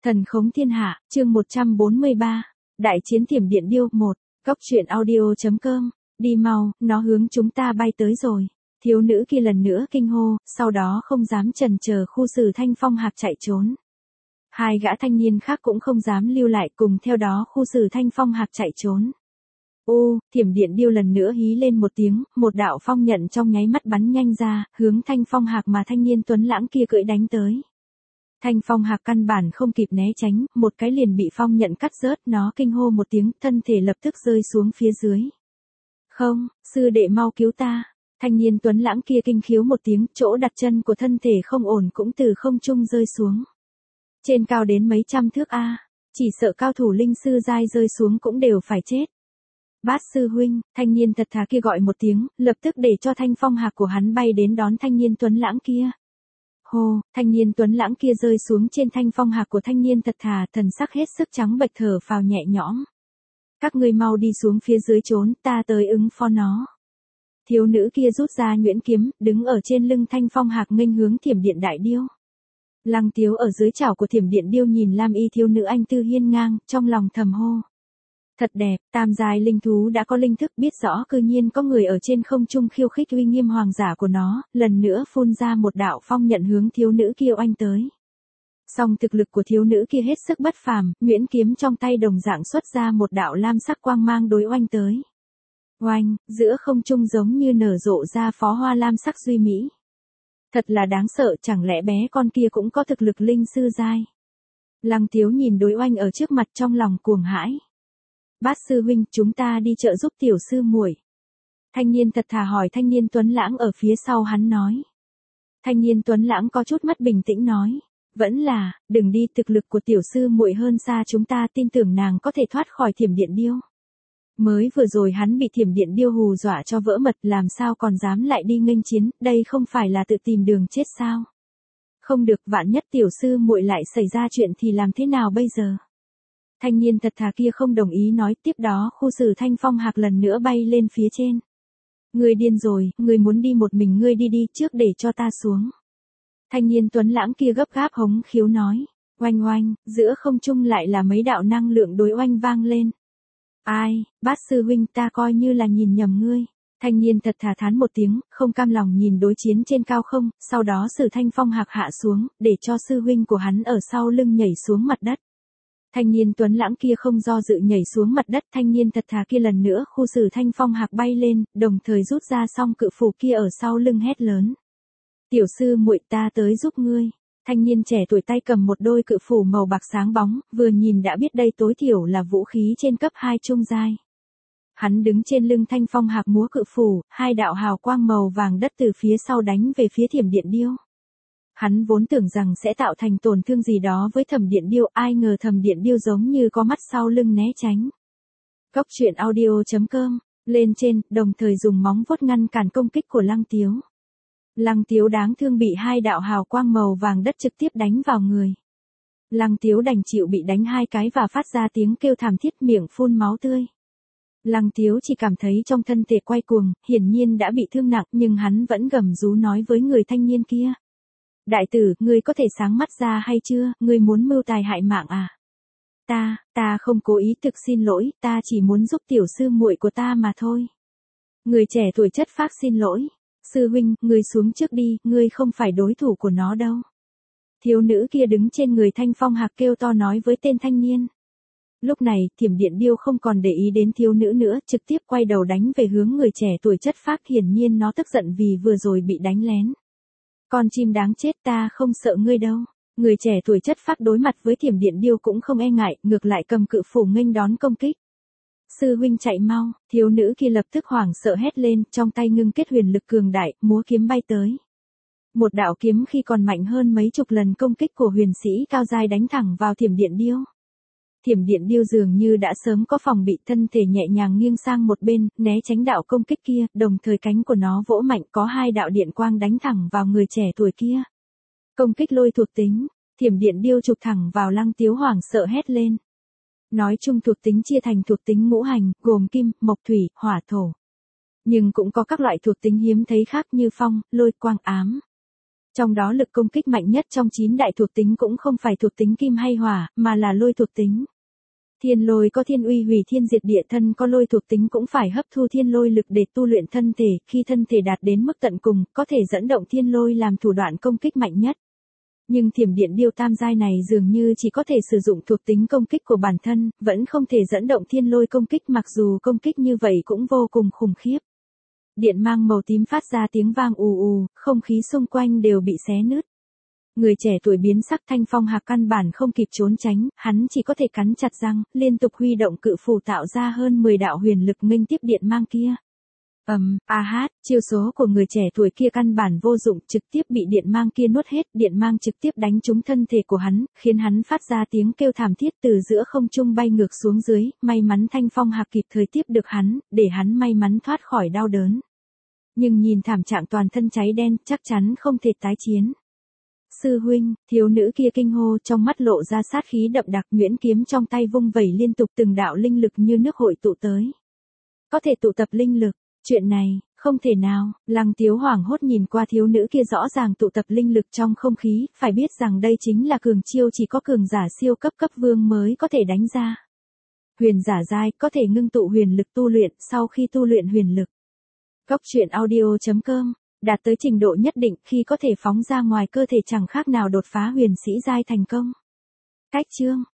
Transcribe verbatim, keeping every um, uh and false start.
Thần khống thiên hạ, chương một trăm bốn mươi ba, Đại chiến thiểm điện điêu một, Cốc truyện audio chấm com, đi mau, nó hướng chúng ta bay tới rồi. Thiếu nữ kia lần nữa kinh hô, sau đó không dám chần chờ khu xử Thanh Phong Hạc chạy trốn. Hai gã thanh niên khác cũng không dám lưu lại, cùng theo đó khu xử Thanh Phong Hạc chạy trốn. Ô, thiểm điện điêu lần nữa hí lên một tiếng, một đạo phong nhận trong nháy mắt bắn nhanh ra, hướng Thanh Phong Hạc mà thanh niên tuấn lãng kia cưỡi đánh tới. Thanh Phong Hạc căn bản không kịp né tránh, một cái liền bị phong nhận cắt rớt, nó kinh hô một tiếng, thân thể lập tức rơi xuống phía dưới. Không, sư đệ mau cứu ta. Thanh niên tuấn lãng kia kinh khiếu một tiếng, chỗ đặt chân của thân thể không ổn cũng từ không trung rơi xuống. Trên cao đến mấy trăm thước a, chỉ sợ cao thủ linh sư giai rơi xuống cũng đều phải chết. Bát sư huynh, thanh niên thật thà kia gọi một tiếng, lập tức để cho Thanh Phong Hạc của hắn bay đến đón thanh niên tuấn lãng kia. Hô, thanh niên tuấn lãng kia rơi xuống trên Thanh Phong Hạc của thanh niên thật thà, thần sắc hết sức trắng bệch, thở phào nhẹ nhõm. Các ngươi mau đi xuống phía dưới trốn, ta tới ứng phó nó. Thiếu nữ kia rút ra nhuyễn kiếm, đứng ở trên lưng Thanh Phong Hạc nghênh hướng thiểm điện đại điêu. Lăng Tiếu ở dưới chảo của thiểm điện điêu nhìn lam y thiếu nữ anh tư hiên ngang, trong lòng thầm hô. Thật đẹp, tam giai linh thú đã có linh thức, biết rõ cư nhiên có người ở trên không trung khiêu khích uy nghiêm hoàng giả của nó, lần nữa phun ra một đạo phong nhận hướng thiếu nữ kia oanh tới. Song thực lực của thiếu nữ kia hết sức bất phàm, nhuyễn kiếm trong tay đồng dạng xuất ra một đạo lam sắc quang mang đối oanh tới. Oanh, giữa không trung giống như nở rộ ra phó hoa lam sắc duy mỹ. Thật là đáng sợ, chẳng lẽ bé con kia cũng có thực lực linh sư giai. Lăng Tiếu nhìn đối oanh ở trước mặt trong lòng cuồng hãi. Bát sư huynh, chúng ta đi chợ giúp tiểu sư muội. Thanh niên thật thà hỏi thanh niên tuấn lãng ở phía sau hắn nói. Thanh niên tuấn lãng có chút mất bình tĩnh nói. Vẫn là, đừng đi, thực lực của tiểu sư muội hơn xa chúng ta, tin tưởng nàng có thể thoát khỏi thiểm điện điêu. Mới vừa rồi hắn bị thiểm điện điêu hù dọa cho vỡ mật, làm sao còn dám lại đi nghênh chiến, đây không phải là tự tìm đường chết sao. Không được, vạn nhất tiểu sư muội lại xảy ra chuyện thì làm thế nào bây giờ. Thanh niên thật thà kia không đồng ý nói, tiếp đó khu xử Thanh Phong Hạc lần nữa bay lên phía trên. Ngươi điên rồi, ngươi muốn đi một mình, ngươi đi đi trước để cho ta xuống. Thanh niên tuấn lãng kia gấp gáp hống khiếu nói. Oanh oanh, giữa không trung lại là mấy đạo năng lượng đối oanh vang lên. Ai, bát sư huynh, ta coi như là nhìn nhầm ngươi. Thanh niên thật thà thán một tiếng, không cam lòng nhìn đối chiến trên cao không, sau đó sử Thanh Phong Hạc hạ xuống, để cho sư huynh của hắn ở sau lưng nhảy xuống mặt đất. Thanh niên tuấn lãng kia không do dự nhảy xuống mặt đất, thanh niên thật thà kia lần nữa khu xử Thanh Phong Hạc bay lên, đồng thời rút ra song cự phủ kia ở sau lưng hét lớn. Tiểu sư muội, ta tới giúp ngươi. Thanh niên trẻ tuổi tay cầm một đôi cự phủ màu bạc sáng bóng, vừa nhìn đã biết đây tối thiểu là vũ khí trên cấp hai trung giai. Hắn đứng trên lưng Thanh Phong Hạc múa cự phủ, hai đạo hào quang màu vàng đất từ phía sau đánh về phía thiểm điện điêu. Hắn vốn tưởng rằng sẽ tạo thành tổn thương gì đó với thẩm điện điêu, ai ngờ thẩm điện điêu giống như có mắt sau lưng né tránh. Cốc truyện audio chấm com, lên trên, đồng thời dùng móng vuốt ngăn cản công kích của Lăng Tiếu. Lăng Tiếu đáng thương bị hai đạo hào quang màu vàng đất trực tiếp đánh vào người. Lăng Tiếu đành chịu bị đánh hai cái và phát ra tiếng kêu thảm thiết, miệng phun máu tươi. Lăng Tiếu chỉ cảm thấy trong thân thể quay cuồng, hiển nhiên đã bị thương nặng, nhưng hắn vẫn gầm rú nói với người thanh niên kia. Đại tử, ngươi có thể sáng mắt ra hay chưa, ngươi muốn mưu tài hại mạng à? Ta, ta không cố ý, thực xin lỗi, ta chỉ muốn giúp tiểu sư muội của ta mà thôi. Người trẻ tuổi chất phác xin lỗi. Sư huynh, ngươi xuống trước đi, ngươi không phải đối thủ của nó đâu. Thiếu nữ kia đứng trên người Thanh Phong Hạc kêu to nói với tên thanh niên. Lúc này, thiểm điện điêu không còn để ý đến thiếu nữ nữa, trực tiếp quay đầu đánh về hướng người trẻ tuổi chất phác, hiển nhiên nó tức giận vì vừa rồi bị đánh lén. Con chim đáng chết, ta không sợ ngươi đâu. Người trẻ tuổi chất phác đối mặt với thiểm điện điêu cũng không e ngại, ngược lại cầm cự phủ nghênh đón công kích. Sư huynh chạy mau, thiếu nữ kia lập tức hoảng sợ hét lên, trong tay ngưng kết huyền lực cường đại, múa kiếm bay tới. Một đạo kiếm khi còn mạnh hơn mấy chục lần công kích của huyền sĩ cao giai đánh thẳng vào thiểm điện điêu. Thiểm điện điêu dường như đã sớm có phòng bị, thân thể nhẹ nhàng nghiêng sang một bên, né tránh đạo công kích kia, đồng thời cánh của nó vỗ mạnh, có hai đạo điện quang đánh thẳng vào người trẻ tuổi kia. Công kích lôi thuộc tính, thiểm điện điêu chụp thẳng vào Lăng Tiếu, hoảng sợ hét lên. Nói chung thuộc tính chia thành thuộc tính ngũ hành, gồm kim, mộc thủy, hỏa thổ. Nhưng cũng có các loại thuộc tính hiếm thấy khác như phong, lôi, quang, ám. Trong đó lực công kích mạnh nhất trong chín đại thuộc tính cũng không phải thuộc tính kim hay hỏa, mà là lôi thuộc tính. Thiên lôi có thiên uy hủy thiên diệt địa, thân có lôi thuộc tính cũng phải hấp thu thiên lôi lực để tu luyện thân thể, khi thân thể đạt đến mức tận cùng, có thể dẫn động thiên lôi làm thủ đoạn công kích mạnh nhất. Nhưng thiểm điện điêu tam giai này dường như chỉ có thể sử dụng thuộc tính công kích của bản thân, vẫn không thể dẫn động thiên lôi công kích, mặc dù công kích như vậy cũng vô cùng khủng khiếp. Điện mang màu tím phát ra tiếng vang ù ù, không khí xung quanh đều bị xé nứt. Người trẻ tuổi biến sắc, Thanh Phong Hạc căn bản không kịp trốn tránh, hắn chỉ có thể cắn chặt răng, liên tục huy động cự phù tạo ra hơn mười đạo huyền lực nghênh tiếp điện mang kia. Ầm, um, a hát, chiêu số của người trẻ tuổi kia căn bản vô dụng, trực tiếp bị điện mang kia nuốt hết, điện mang trực tiếp đánh trúng thân thể của hắn, khiến hắn phát ra tiếng kêu thảm thiết từ giữa không trung bay ngược xuống dưới, may mắn Thanh Phong Hạc kịp thời tiếp được hắn, để hắn may mắn thoát khỏi đau đớn. Nhưng nhìn thảm trạng toàn thân cháy đen, chắc chắn không thể tái chiến. Sư huynh, thiếu nữ kia kinh hô, trong mắt lộ ra sát khí đậm đặc, nhuyễn kiếm trong tay vung vẩy liên tục, từng đạo linh lực như nước hội tụ tới. Có thể tụ tập linh lực, chuyện này, không thể nào. Lăng Tiếu hoảng hốt nhìn qua thiếu nữ kia, rõ ràng tụ tập linh lực trong không khí, phải biết rằng đây chính là cường chiêu chỉ có cường giả siêu cấp cấp vương mới có thể đánh ra. Huyền giả giai có thể ngưng tụ huyền lực tu luyện, sau khi tu luyện huyền lực. Góc truyện audio chấm com đạt tới trình độ nhất định, khi có thể phóng ra ngoài cơ thể chẳng khác nào đột phá huyền sĩ giai thành công. Cách chương